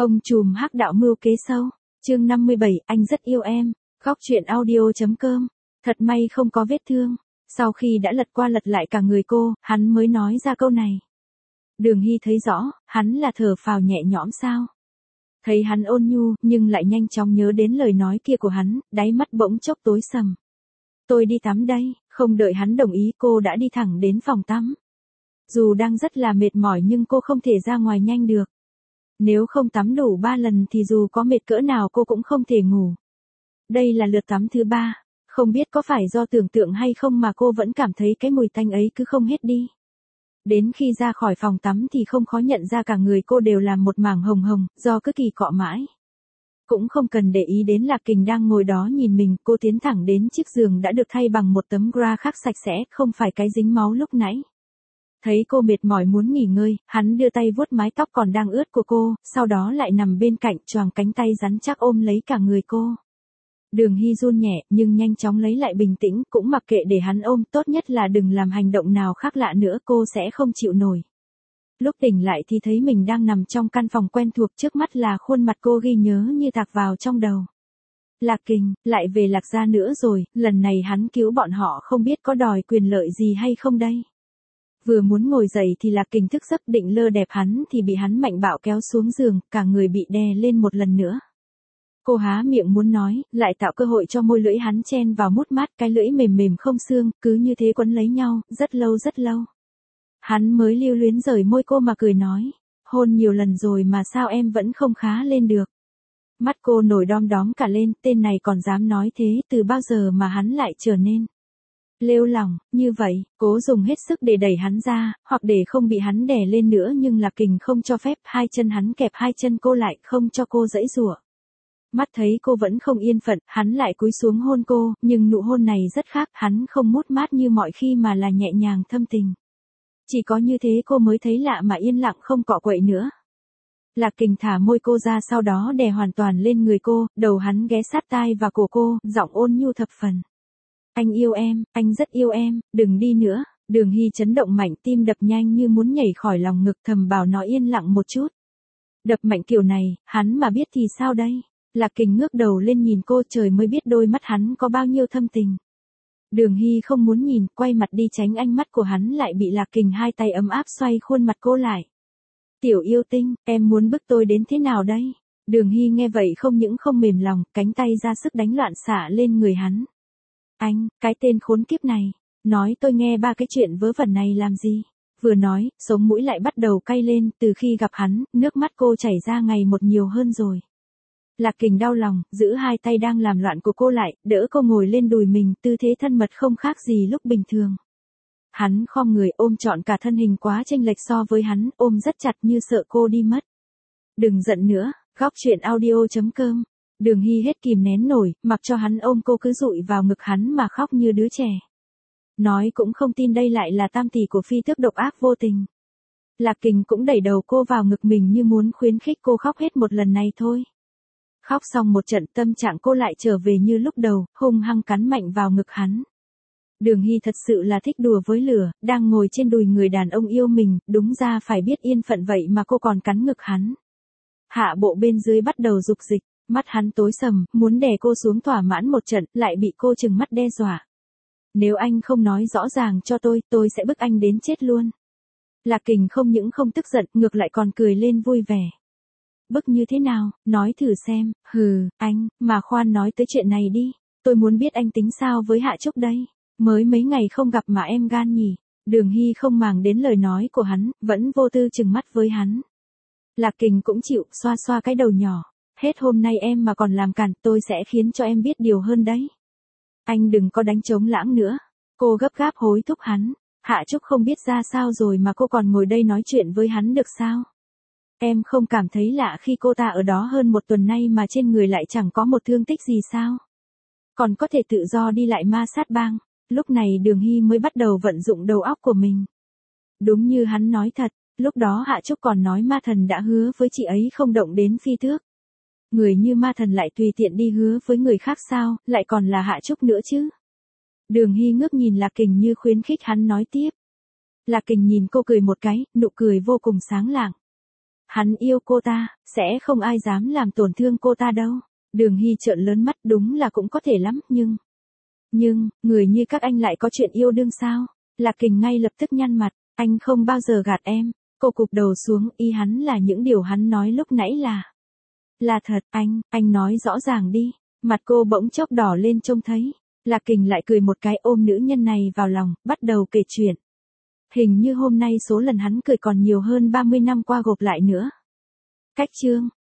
Ông trùm hắc đạo mưu kế sâu. Chương 57, anh rất yêu em. Góc truyện audio.com. Thật may không có vết thương. Sau khi đã lật qua lật lại cả người cô, hắn mới nói ra câu này. Đường Hy thấy rõ, hắn là thở phào nhẹ nhõm sao. Thấy hắn ôn nhu, nhưng lại nhanh chóng nhớ đến lời nói kia của hắn, đáy mắt bỗng chốc tối sầm. Tôi đi tắm đây, không đợi hắn đồng ý cô đã đi thẳng đến phòng tắm. Dù đang rất là mệt mỏi nhưng cô không thể ra ngoài nhanh được. Nếu không tắm đủ 3 lần thì dù có mệt cỡ nào cô cũng không thể ngủ. Đây là lượt tắm thứ 3, không biết có phải do tưởng tượng hay không mà cô vẫn cảm thấy cái mùi tanh ấy cứ không hết đi. Đến khi ra khỏi phòng tắm thì không khó nhận ra cả người cô đều là một mảng hồng hồng, do cứ kỳ cọ mãi. Cũng không cần để ý đến Lạc Kình đang ngồi đó nhìn mình, cô tiến thẳng đến chiếc giường đã được thay bằng một tấm gra khác sạch sẽ, không phải cái dính máu lúc nãy. Thấy cô mệt mỏi muốn nghỉ ngơi, hắn đưa tay vuốt mái tóc còn đang ướt của cô, sau đó lại nằm bên cạnh choàng cánh tay rắn chắc ôm lấy cả người cô. Đường Hy run nhẹ, nhưng nhanh chóng lấy lại bình tĩnh, cũng mặc kệ để hắn ôm, tốt nhất là đừng làm hành động nào khác lạ nữa, cô sẽ không chịu nổi. Lúc tỉnh lại thì thấy mình đang nằm trong căn phòng quen thuộc, trước mắt là khuôn mặt cô ghi nhớ như tạc vào trong đầu. Lạc Kình, lại về Lạc gia nữa rồi, lần này hắn cứu bọn họ không biết có đòi quyền lợi gì hay không đây. Vừa muốn ngồi dậy thì Lạc Kình thức giấc định lơ đẹp hắn thì bị hắn mạnh bạo kéo xuống giường, cả người bị đè lên một lần nữa. Cô há miệng muốn nói, lại tạo cơ hội cho môi lưỡi hắn chen vào mút mát, cái lưỡi mềm mềm không xương, cứ như thế quấn lấy nhau, rất lâu rất lâu. Hắn mới lưu luyến rời môi cô mà cười nói, hôn nhiều lần rồi mà sao em vẫn không khá lên được. Mắt cô nổi đom đóm cả lên, tên này còn dám nói thế, từ bao giờ mà hắn lại trở nên lêu lỏng như vậy. Cố dùng hết sức để đẩy hắn ra, hoặc để không bị hắn đè lên nữa, nhưng Lạc Kình không cho phép, hai chân hắn kẹp hai chân cô lại, không cho cô giãy giụa. Mắt thấy cô vẫn không yên phận, hắn lại cúi xuống hôn cô, nhưng nụ hôn này rất khác, hắn không mút mát như mọi khi mà là nhẹ nhàng thâm tình. Chỉ có như thế cô mới thấy lạ mà yên lặng không cọ quậy nữa. Lạc Kình thả môi cô ra, sau đó đè hoàn toàn lên người cô, đầu hắn ghé sát tai và cổ cô, giọng ôn nhu thập phần. Anh yêu em, anh rất yêu em, đừng đi nữa. Đường Hy chấn động mạnh, tim đập nhanh như muốn nhảy khỏi lòng ngực, thầm bảo nó yên lặng một chút. Đập mạnh kiểu này, hắn mà biết thì sao đây? Lạc Kình ngước đầu lên nhìn cô, trời mới biết đôi mắt hắn có bao nhiêu thâm tình. Đường Hy không muốn nhìn, quay mặt đi tránh ánh mắt của hắn, lại bị Lạc Kình hai tay ấm áp xoay khuôn mặt cô lại. Tiểu yêu tinh, em muốn bức tôi đến thế nào đây? Đường Hy nghe vậy không những không mềm lòng, cánh tay ra sức đánh loạn xạ lên người hắn. Anh, cái tên khốn kiếp này, nói tôi nghe 3 cái chuyện vớ vẩn này làm gì? Vừa nói, sống mũi lại bắt đầu cay lên, từ khi gặp hắn, nước mắt cô chảy ra ngày một nhiều hơn rồi. Lạc Kình đau lòng, giữ hai tay đang làm loạn của cô lại, đỡ cô ngồi lên đùi mình, tư thế thân mật không khác gì lúc bình thường. Hắn khom người ôm trọn cả thân hình quá chênh lệch so với hắn, ôm rất chặt như sợ cô đi mất. Đừng giận nữa, góc truyện audio.com. Đường Hy hết kìm nén nổi, mặc cho hắn ôm cô cứ dụi vào ngực hắn mà khóc như đứa trẻ. Nói cũng không tin đây lại là tam tỷ của phi tước độc ác vô tình. Lạc Kình cũng đẩy đầu cô vào ngực mình như muốn khuyến khích cô khóc hết một lần này thôi. Khóc xong một trận, tâm trạng cô lại trở về như lúc đầu, hung hăng cắn mạnh vào ngực hắn. Đường Hy thật sự là thích đùa với lửa, đang ngồi trên đùi người đàn ông yêu mình, đúng ra phải biết yên phận vậy mà cô còn cắn ngực hắn. Hạ bộ bên dưới bắt đầu dục dịch, mắt hắn tối sầm, muốn đè cô xuống thỏa mãn một trận, lại bị cô trừng mắt đe dọa. Nếu anh không nói rõ ràng cho tôi sẽ bức anh đến chết luôn. Lạc Kình không những không tức giận, ngược lại còn cười lên vui vẻ. Bức như thế nào, nói thử xem. Hừ, anh, mà khoan nói tới chuyện này đi. Tôi muốn biết anh tính sao với Hạ Trúc đây. Mới mấy ngày không gặp mà em gan nhỉ. Đường Hy không màng đến lời nói của hắn, vẫn vô tư trừng mắt với hắn. Lạc Kình cũng chịu, xoa xoa cái đầu nhỏ. Hết hôm nay em mà còn làm cản, tôi sẽ khiến cho em biết điều hơn đấy. Anh đừng có đánh trống lãng nữa. Cô gấp gáp hối thúc hắn. Hạ Trúc không biết ra sao rồi mà cô còn ngồi đây nói chuyện với hắn được sao? Em không cảm thấy lạ khi cô ta ở đó hơn 1 tuần nay mà trên người lại chẳng có một thương tích gì sao? Còn có thể tự do đi lại ma sát bang. Lúc này Đường Hy mới bắt đầu vận dụng đầu óc của mình. Đúng như hắn nói thật, lúc đó Hạ Trúc còn nói ma thần đã hứa với chị ấy không động đến phi tước. Người như ma thần lại tùy tiện đi hứa với người khác sao, lại còn là Hạ Trúc nữa chứ? Đường Hy ngước nhìn Lạc Kình như khuyến khích hắn nói tiếp. Lạc Kình nhìn cô cười một cái, nụ cười vô cùng sáng lạng. Hắn yêu cô ta, sẽ không ai dám làm tổn thương cô ta đâu. Đường Hy trợn lớn mắt, đúng là cũng có thể lắm, nhưng, người như các anh lại có chuyện yêu đương sao? Lạc Kình ngay lập tức nhăn mặt, anh không bao giờ gạt em. Cô cụp đầu xuống, ý hắn là những điều hắn nói lúc nãy là thật. Anh nói rõ ràng đi. Mặt cô bỗng chốc đỏ lên trông thấy. Lạc Kình lại cười một cái, ôm nữ nhân này vào lòng, bắt đầu kể chuyện. Hình như hôm nay số lần hắn cười còn nhiều hơn 30 năm qua gộp lại nữa. Cách chương